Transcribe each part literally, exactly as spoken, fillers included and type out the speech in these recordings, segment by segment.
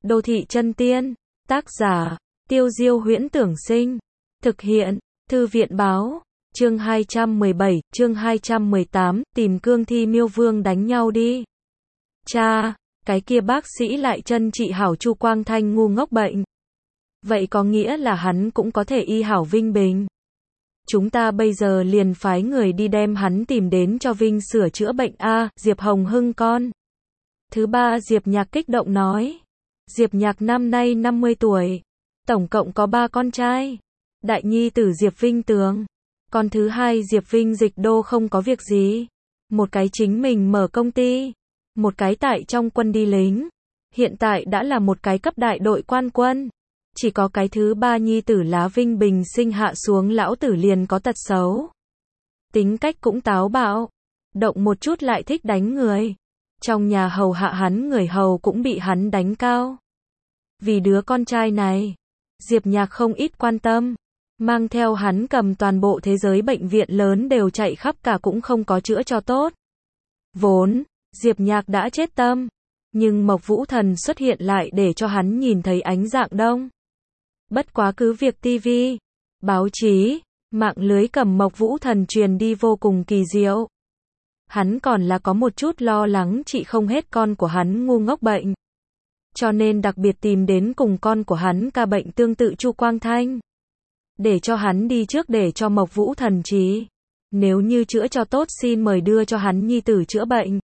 Đô thị chân tiên. Tác giả, Tiêu Diêu Huyễn Tưởng Sinh. Thực hiện, Thư viện Báo. Chương hai trăm mười bảy, chương hai trăm mười tám, tìm cương thi miêu vương đánh nhau đi. Cha, cái kia bác sĩ lại chân trị hảo Chu Quang Thanh ngu ngốc bệnh. Vậy có nghĩa là hắn cũng có thể y hảo Vinh Bình. Chúng ta bây giờ liền phái người đi đem hắn tìm đến cho Vinh sửa chữa bệnh a, Diệp Hồng Hưng con. Thứ ba Diệp Nhạc kích động nói. Diệp Nhạc năm nay năm mươi tuổi. Tổng cộng có ba con trai. Đại nhi tử Diệp Vinh Tường. Con thứ hai Diệp Vinh Dịch Đô không có việc gì. Một cái chính mình mở công ty. Một cái tại trong quân đi lính. Hiện tại đã là một cái cấp đại đội quan quân. Chỉ có cái thứ ba nhi tử Lá Vinh Bình sinh hạ xuống lão tử liền có tật xấu. Tính cách cũng táo bạo. Động một chút lại thích đánh người. Trong nhà hầu hạ hắn người hầu cũng bị hắn đánh cao. Vì đứa con trai này, Diệp Nhạc không ít quan tâm. Mang theo hắn cầm toàn bộ thế giới bệnh viện lớn đều chạy khắp cả cũng không có chữa cho tốt. Vốn, Diệp Nhạc đã chết tâm. Nhưng Mộc Vũ Thần xuất hiện lại để cho hắn nhìn thấy ánh dạng đông. Bất quá cứ việc tivi, báo chí, mạng lưới cầm Mộc Vũ Thần truyền đi vô cùng kỳ diệu. Hắn còn là có một chút lo lắng trị không hết con của hắn ngu ngốc bệnh. Cho nên đặc biệt tìm đến cùng con của hắn ca bệnh tương tự Chu Quang Thanh. Để cho hắn đi trước để cho Mộc Vũ Thần trị. Nếu như chữa cho tốt xin mời đưa cho hắn nhi tử chữa bệnh.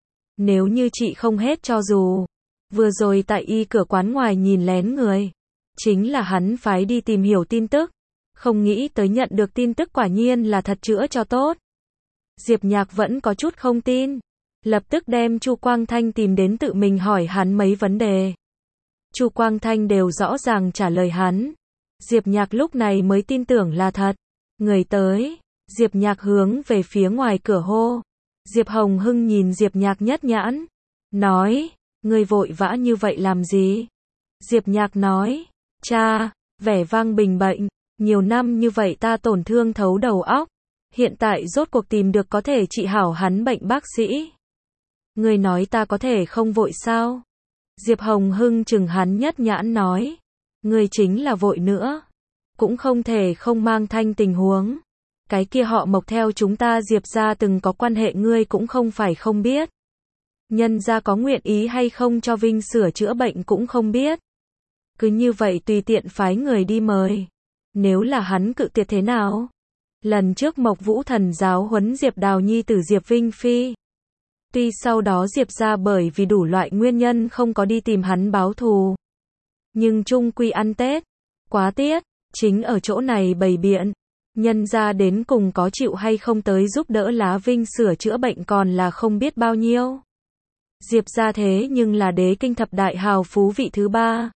Nếu như trị không hết cho dù. Vừa rồi tại y cửa quán ngoài nhìn lén người. Chính là hắn phái đi tìm hiểu tin tức. Không nghĩ tới nhận được tin tức quả nhiên là thật chữa cho tốt. Diệp Nhạc vẫn có chút không tin. Lập tức đem Chu Quang Thanh tìm đến tự mình hỏi hắn mấy vấn đề. Chu Quang Thanh đều rõ ràng trả lời hắn. Diệp Nhạc lúc này mới tin tưởng là thật. Người tới. Diệp Nhạc hướng về phía ngoài cửa hô. Diệp Hồng Hưng nhìn Diệp Nhạc nhất nhãn. Nói, ngươi vội vã như vậy làm gì? Diệp Nhạc nói, cha, vẻ vang bình bệnh. Nhiều năm như vậy ta tổn thương thấu đầu óc. Hiện tại rốt cuộc tìm được có thể trị hảo hắn bệnh bác sĩ. Ngươi nói ta có thể không vội sao? Diệp Hồng Hưng chừng hắn nhất nhãn nói. Ngươi chính là vội nữa. Cũng không thể không mang thanh tình huống. Cái kia họ Mộc theo chúng ta Diệp ra từng có quan hệ ngươi cũng không phải không biết. Nhân ra có nguyện ý hay không cho Vinh sửa chữa bệnh cũng không biết. Cứ như vậy tùy tiện phái người đi mời. Nếu là hắn cự tuyệt thế nào? Lần trước Mộc Vũ Thần giáo huấn Diệp Đào nhi tử Diệp Vinh Phi. Tuy sau đó Diệp ra bởi vì đủ loại nguyên nhân không có đi tìm hắn báo thù. Nhưng chung quy ăn Tết. Quá tiết. Chính ở chỗ này bày biện. Nhân ra đến cùng có chịu hay không tới giúp đỡ Lá Vinh sửa chữa bệnh còn là không biết bao nhiêu. Diệp ra thế nhưng là đế kinh thập đại hào phú vị thứ ba.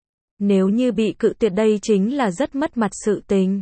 Nếu như bị cự tuyệt đây chính là rất mất mặt sự tình.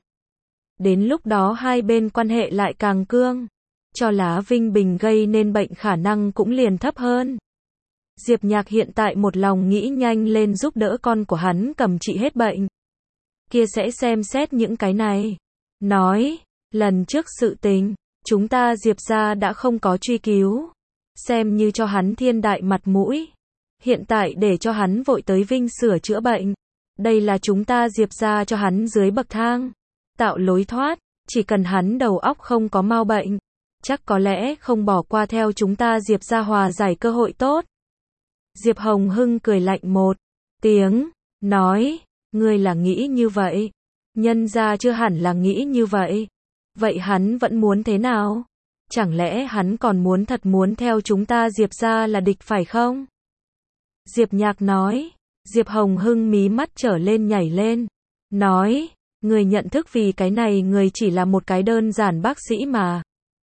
Đến lúc đó hai bên quan hệ lại càng cương. Cho Lá Vinh Bình gây nên bệnh khả năng cũng liền thấp hơn. Diệp Nhạc hiện tại một lòng nghĩ nhanh lên giúp đỡ con của hắn cầm trị hết bệnh. Kia sẽ xem xét những cái này. Nói, lần trước sự tình, chúng ta Diệp ra đã không có truy cứu. Xem như cho hắn thiên đại mặt mũi. Hiện tại để cho hắn vội tới Vinh sửa chữa bệnh. Đây là chúng ta Diệp ra cho hắn dưới bậc thang. Tạo lối thoát, chỉ cần hắn đầu óc không có mau bệnh. Chắc có lẽ không bỏ qua theo chúng ta Diệp ra hòa giải cơ hội tốt. Diệp Hồng Hưng cười lạnh một tiếng, nói, ngươi là nghĩ như vậy. Nhân ra chưa hẳn là nghĩ như vậy. Vậy hắn vẫn muốn thế nào? Chẳng lẽ hắn còn muốn thật muốn theo chúng ta Diệp ra là địch phải không? Diệp Nhạc nói. Diệp Hồng Hưng mí mắt trở lên nhảy lên. Nói, người nhận thức vì cái này người chỉ là một cái đơn giản bác sĩ mà.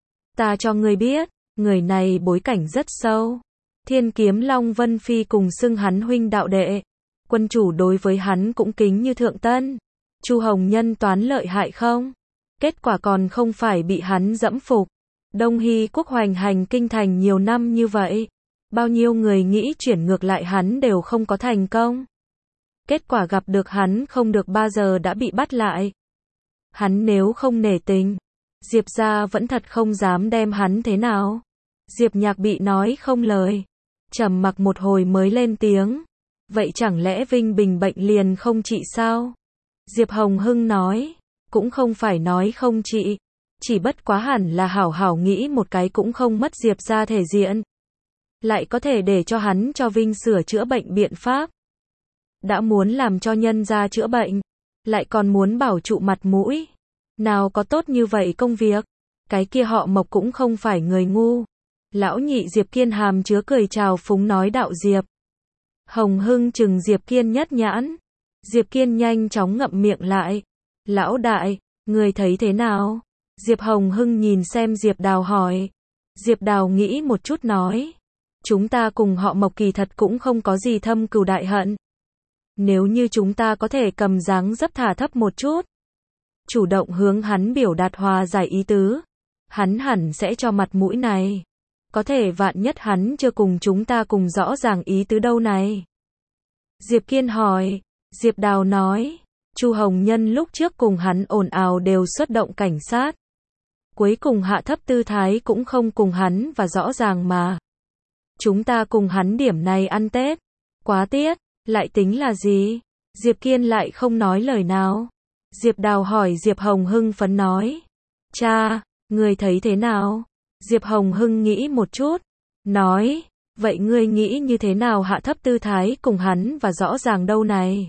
Ta cho ngươi biết, người này bối cảnh rất sâu. Thiên Kiếm Long Vân Phi cùng xưng hắn huynh đạo đệ. Quân chủ đối với hắn cũng kính như thượng tân. Chu Hồng Nhân toán lợi hại không? Kết quả còn không phải bị hắn dẫm phục. Đông Hy Quốc hoành hành kinh thành nhiều năm như vậy. Bao nhiêu người nghĩ chuyển ngược lại hắn đều không có thành công. Kết quả gặp được hắn không được bao giờ đã bị bắt lại. Hắn nếu không nể tình, Diệp ra vẫn thật không dám đem hắn thế nào. Diệp Nhạc bị nói không lời. Trầm mặc một hồi mới lên tiếng. Vậy chẳng lẽ Vinh Bình bệnh liền không trị sao? Diệp Hồng Hưng nói, cũng không phải nói không trị, chỉ bất quá hẳn là hảo hảo nghĩ một cái cũng không mất Diệp ra thể diện. Lại có thể để cho hắn cho Vinh sửa chữa bệnh biện pháp. Đã muốn làm cho nhân gia chữa bệnh, lại còn muốn bảo trụ mặt mũi. Nào có tốt như vậy công việc. Cái kia họ Mộc cũng không phải người ngu. Lão nhị Diệp Kiên hàm chứa cười chào phúng nói đạo Diệp. Hồng Hưng chừng Diệp Kiên nhất nhãn. Diệp Kiên nhanh chóng ngậm miệng lại. Lão đại, người thấy thế nào? Diệp Hồng Hưng nhìn xem Diệp Đào hỏi. Diệp Đào nghĩ một chút nói. Chúng ta cùng họ Mộc kỳ thật cũng không có gì thâm cừu đại hận. Nếu như chúng ta có thể cầm dáng dấp thả thấp một chút, chủ động hướng hắn biểu đạt hòa giải ý tứ, hắn hẳn sẽ cho mặt mũi này. Có thể vạn nhất hắn chưa cùng chúng ta cùng rõ ràng ý tứ đâu này. Diệp Kiên hỏi, Diệp Đào nói, Chu Hồng Nhân lúc trước cùng hắn ồn ào đều xuất động cảnh sát. Cuối cùng hạ thấp tư thái cũng không cùng hắn và rõ ràng mà. Chúng ta cùng hắn điểm này ăn Tết. Quá tiếc, lại tính là gì? Diệp Kiên lại không nói lời nào. Diệp Đào hỏi Diệp Hồng Hưng phấn nói. Cha, ngươi thấy thế nào? Diệp Hồng Hưng nghĩ một chút. Nói, vậy ngươi nghĩ như thế nào hạ thấp tư thái cùng hắn và rõ ràng đâu này?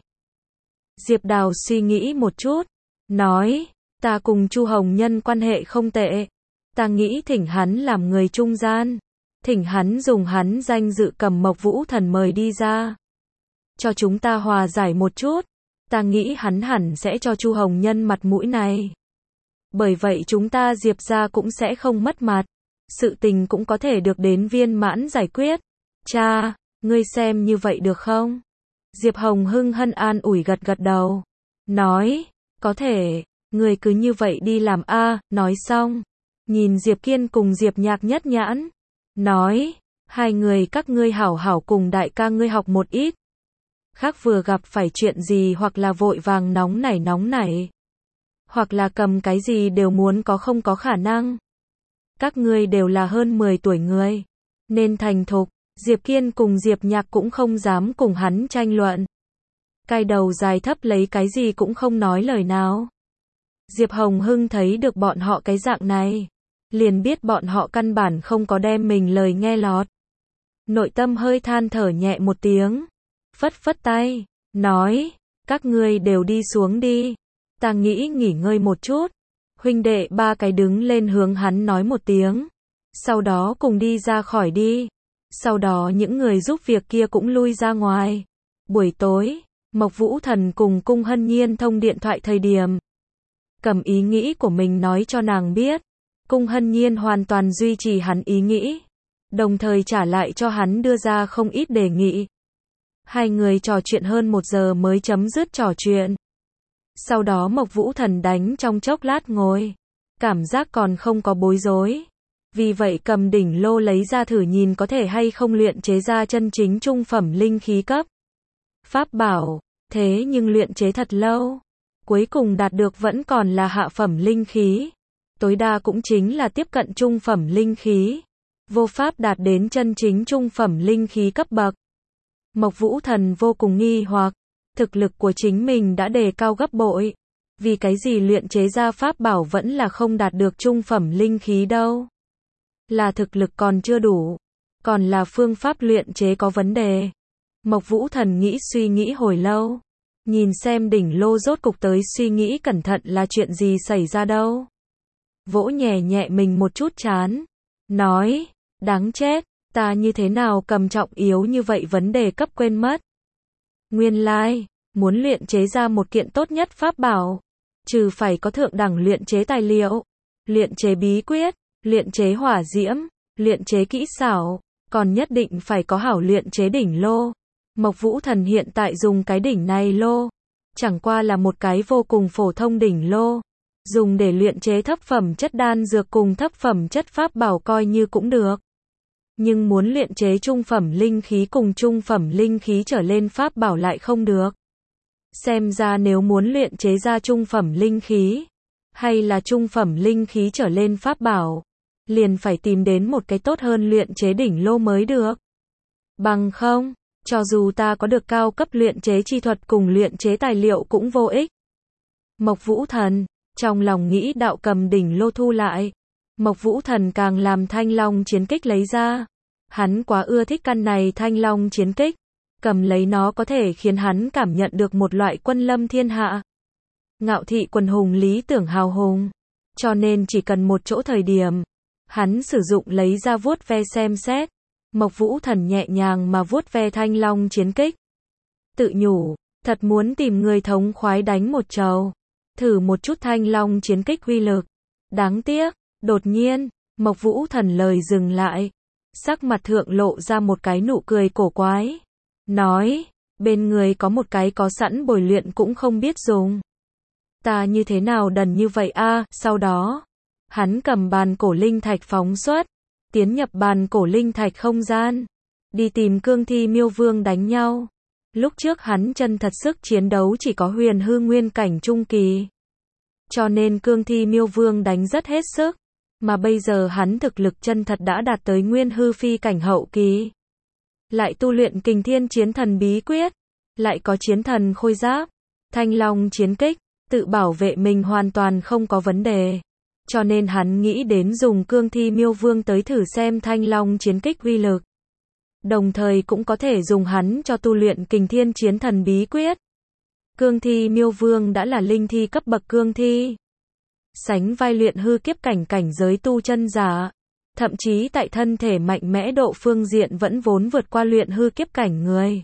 Diệp Đào suy nghĩ một chút. Nói, ta cùng Chu Hồng Nhân quan hệ không tệ. Ta nghĩ thỉnh hắn làm người trung gian. Thỉnh hắn dùng hắn danh dự cầm Mộc Vũ Thần mời đi ra. Cho chúng ta hòa giải một chút. Ta nghĩ hắn hẳn sẽ cho Chu Hồng Nhân mặt mũi này. Bởi vậy chúng ta Diệp ra cũng sẽ không mất mặt. Sự tình cũng có thể được đến viên mãn giải quyết. Cha, ngươi xem như vậy được không? Diệp Hồng Hưng hân an ủi gật gật đầu. Nói, có thể, ngươi cứ như vậy đi làm a. Nói xong. Nhìn Diệp Kiên cùng Diệp Nhạc nhất nhãn. Nói, hai người các ngươi hảo hảo cùng đại ca ngươi học một ít. Khác vừa gặp phải chuyện gì hoặc là vội vàng nóng nảy nóng nảy. Hoặc là cầm cái gì đều muốn có không có khả năng. Các ngươi đều là hơn mười tuổi người. Nên thành thục, Diệp Kiên cùng Diệp Nhạc cũng không dám cùng hắn tranh luận. Cai đầu dài thấp lấy cái gì cũng không nói lời nào. Diệp Hồng Hưng thấy được bọn họ cái dạng này. Liền biết bọn họ căn bản không có đem mình lời nghe lọt. Nội tâm hơi than thở nhẹ một tiếng. Phất phất tay, nói, các ngươi đều đi xuống đi. Ta nghĩ nghỉ ngơi một chút. Huynh đệ ba cái đứng lên hướng hắn nói một tiếng. Sau đó cùng đi ra khỏi đi. Sau đó những người giúp việc kia cũng lui ra ngoài. Buổi tối, Mộc Vũ Thần cùng Cung Hân Nhiên thông điện thoại thời điểm. Cầm ý nghĩ của mình nói cho nàng biết. Cung Hân Nhiên hoàn toàn duy trì hắn ý nghĩ. Đồng thời trả lại cho hắn đưa ra không ít đề nghị. Hai người trò chuyện hơn một giờ mới chấm dứt trò chuyện. Sau đó Mộc Vũ Thần đánh trong chốc lát ngồi. Cảm giác còn không có bối rối. Vì vậy cầm đỉnh lô lấy ra thử nhìn có thể hay không luyện chế ra chân chính trung phẩm linh khí cấp. Pháp bảo, thế nhưng luyện chế thật lâu. Cuối cùng đạt được vẫn còn là hạ phẩm linh khí. Tối đa cũng chính là tiếp cận trung phẩm linh khí. Vô pháp đạt đến chân chính trung phẩm linh khí cấp bậc. Mộc Vũ Thần vô cùng nghi hoặc. Thực lực của chính mình đã đề cao gấp bội. Vì cái gì luyện chế ra pháp bảo vẫn là không đạt được trung phẩm linh khí đâu. Là thực lực còn chưa đủ. Còn là phương pháp luyện chế có vấn đề. Mộc Vũ Thần nghĩ suy nghĩ hồi lâu. Nhìn xem đỉnh lô rốt cục tới suy nghĩ cẩn thận là chuyện gì xảy ra đâu. Vỗ nhẹ nhẹ mình một chút chán. Nói, đáng chết, ta như thế nào cầm trọng yếu như vậy vấn đề cấp quên mất. Nguyên lai, like, muốn luyện chế ra một kiện tốt nhất pháp bảo. Trừ phải có thượng đẳng luyện chế tài liệu, luyện chế bí quyết, luyện chế hỏa diễm, luyện chế kỹ xảo, còn nhất định phải có hảo luyện chế đỉnh lô. Mộc Vũ Thần hiện tại dùng cái đỉnh này lô, chẳng qua là một cái vô cùng phổ thông đỉnh lô, dùng để luyện chế thấp phẩm chất đan dược cùng thấp phẩm chất pháp bảo coi như cũng được. Nhưng muốn luyện chế trung phẩm linh khí cùng trung phẩm linh khí trở lên pháp bảo lại không được. Xem ra nếu muốn luyện chế ra trung phẩm linh khí, hay là trung phẩm linh khí trở lên pháp bảo, liền phải tìm đến một cái tốt hơn luyện chế đỉnh lô mới được. Bằng không, Cho dù ta có được cao cấp luyện chế chi thuật cùng luyện chế tài liệu cũng vô ích. Mộc Vũ Thần, trong lòng nghĩ đạo cầm đỉnh lô thu lại. Mộc Vũ Thần càng làm thanh long chiến kích lấy ra. Hắn quá ưa thích căn này thanh long chiến kích. Cầm lấy nó có thể khiến hắn cảm nhận được một loại quân lâm thiên hạ. Ngạo thị quần hùng lý tưởng hào hùng. Cho nên chỉ cần một chỗ thời điểm. Hắn sử dụng lấy ra vuốt ve xem xét. Mộc Vũ Thần nhẹ nhàng mà vuốt ve thanh long chiến kích. Tự nhủ, thật muốn tìm người thống khoái đánh một trầu. Thử một chút thanh long chiến kích uy lực. Đáng tiếc, đột nhiên, Mộc Vũ Thần lời dừng lại. Sắc mặt thượng lộ ra một cái nụ cười cổ quái. Nói, bên người có một cái có sẵn bồi luyện cũng không biết dùng. Ta như thế nào đần như vậy a? Sau đó, hắn cầm bàn cổ linh thạch phóng xuất, tiến nhập bàn cổ linh thạch không gian, đi tìm cương thi miêu vương đánh nhau. Lúc trước hắn chân thật sức chiến đấu chỉ có huyền hư nguyên cảnh trung kỳ. Cho nên cương thi miêu vương đánh rất hết sức. Mà bây giờ hắn thực lực chân thật đã đạt tới nguyên hư phi cảnh hậu kỳ. Lại tu luyện kình thiên chiến thần bí quyết. Lại có chiến thần khôi giáp. Thanh long chiến kích. Tự bảo vệ mình hoàn toàn không có vấn đề. Cho nên hắn nghĩ đến dùng cương thi miêu vương tới thử xem thanh long chiến kích uy lực. Đồng thời cũng có thể dùng hắn cho tu luyện kình thiên chiến thần bí quyết. Cương thi miêu vương đã là linh thi cấp bậc cương thi. Sánh vai luyện hư kiếp cảnh cảnh giới tu chân giả. Thậm chí tại thân thể mạnh mẽ độ phương diện vẫn vốn vượt qua luyện hư kiếp cảnh người.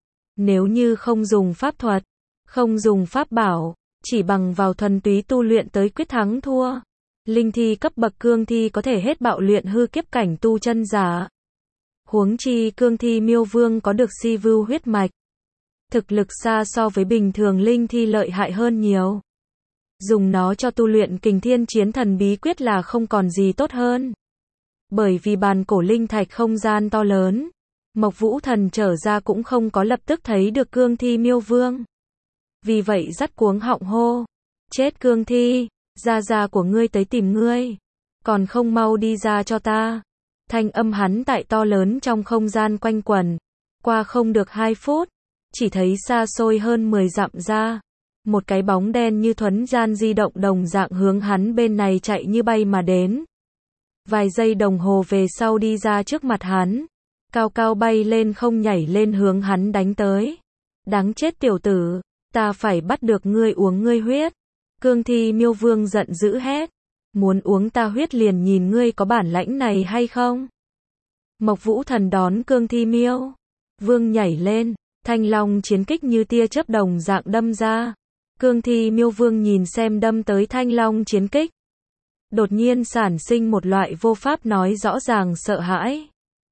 Nếu như không dùng pháp thuật, không dùng pháp bảo, chỉ bằng vào thuần túy tu luyện tới quyết thắng thua. Linh thi cấp bậc cương thi có thể hết bạo luyện hư kiếp cảnh tu chân giả. Huống chi cương thi miêu vương có được si vưu huyết mạch. Thực lực xa so với bình thường linh thi lợi hại hơn nhiều. Dùng nó cho tu luyện kình thiên chiến thần bí quyết là không còn gì tốt hơn. Bởi vì bàn cổ linh thạch không gian to lớn. Mộc Vũ Thần trở ra cũng không có lập tức thấy được cương thi miêu vương. Vì vậy dắt cuống họng hô. Chết cương thi, gia gia của ngươi tới tìm ngươi. Còn không mau đi ra cho ta. Thanh âm hắn tại to lớn trong không gian quanh quẩn. Qua không được hai phút. Chỉ thấy xa xôi hơn mười dặm ra. Một cái bóng đen như thuấn gian di động đồng dạng hướng hắn bên này chạy như bay mà đến. Vài giây đồng hồ về sau đi ra trước mặt hắn. Cao cao bay lên không nhảy lên hướng hắn đánh tới. Đáng chết tiểu tử, ta phải bắt được ngươi uống ngươi huyết. Cương thi miêu vương giận dữ hét. Muốn uống ta huyết liền nhìn ngươi có bản lãnh này hay không. Mộc Vũ Thần đón cương thi miêu vương nhảy lên. Thanh long chiến kích như tia chớp đồng dạng đâm ra. Cương thi miêu vương nhìn xem đâm tới thanh long chiến kích. Đột nhiên sản sinh một loại vô pháp nói rõ ràng sợ hãi.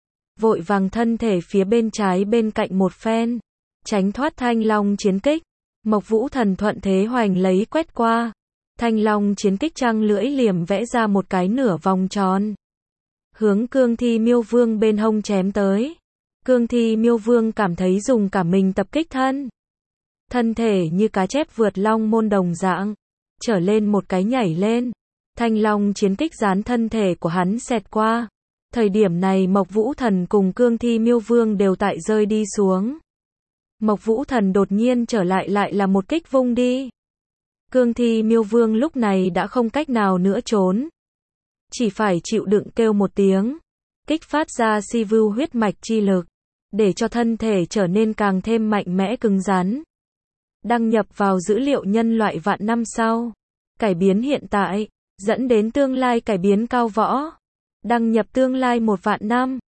Vội vàng thân thể phía bên trái bên cạnh một phen. Tránh thoát thanh long chiến kích. Mộc Vũ Thần thuận thế hoành lấy quét qua. Thanh long chiến kích trăng lưỡi liềm vẽ ra một cái nửa vòng tròn. Hướng cương thi miêu vương bên hông chém tới. Cương thi miêu vương cảm thấy dùng cả mình tập kích thân. Thân thể như cá chép vượt long môn đồng dạng. Trở lên một cái nhảy lên. Thanh long chiến kích dán thân thể của hắn xẹt qua. Thời điểm này Mộc Vũ Thần cùng cương thi miêu vương đều tại rơi đi xuống. Mộc Vũ Thần đột nhiên trở lại lại là một kích vung đi. Cương thi miêu vương lúc này đã không cách nào nữa trốn. Chỉ phải chịu đựng kêu một tiếng. Kích phát ra si vưu huyết mạch chi lực. Để cho thân thể trở nên càng thêm mạnh mẽ cứng rắn. Đăng nhập vào dữ liệu nhân loại vạn năm sau. Cải biến hiện tại. Dẫn đến tương lai cải biến cao võ. Đăng nhập tương lai một vạn năm.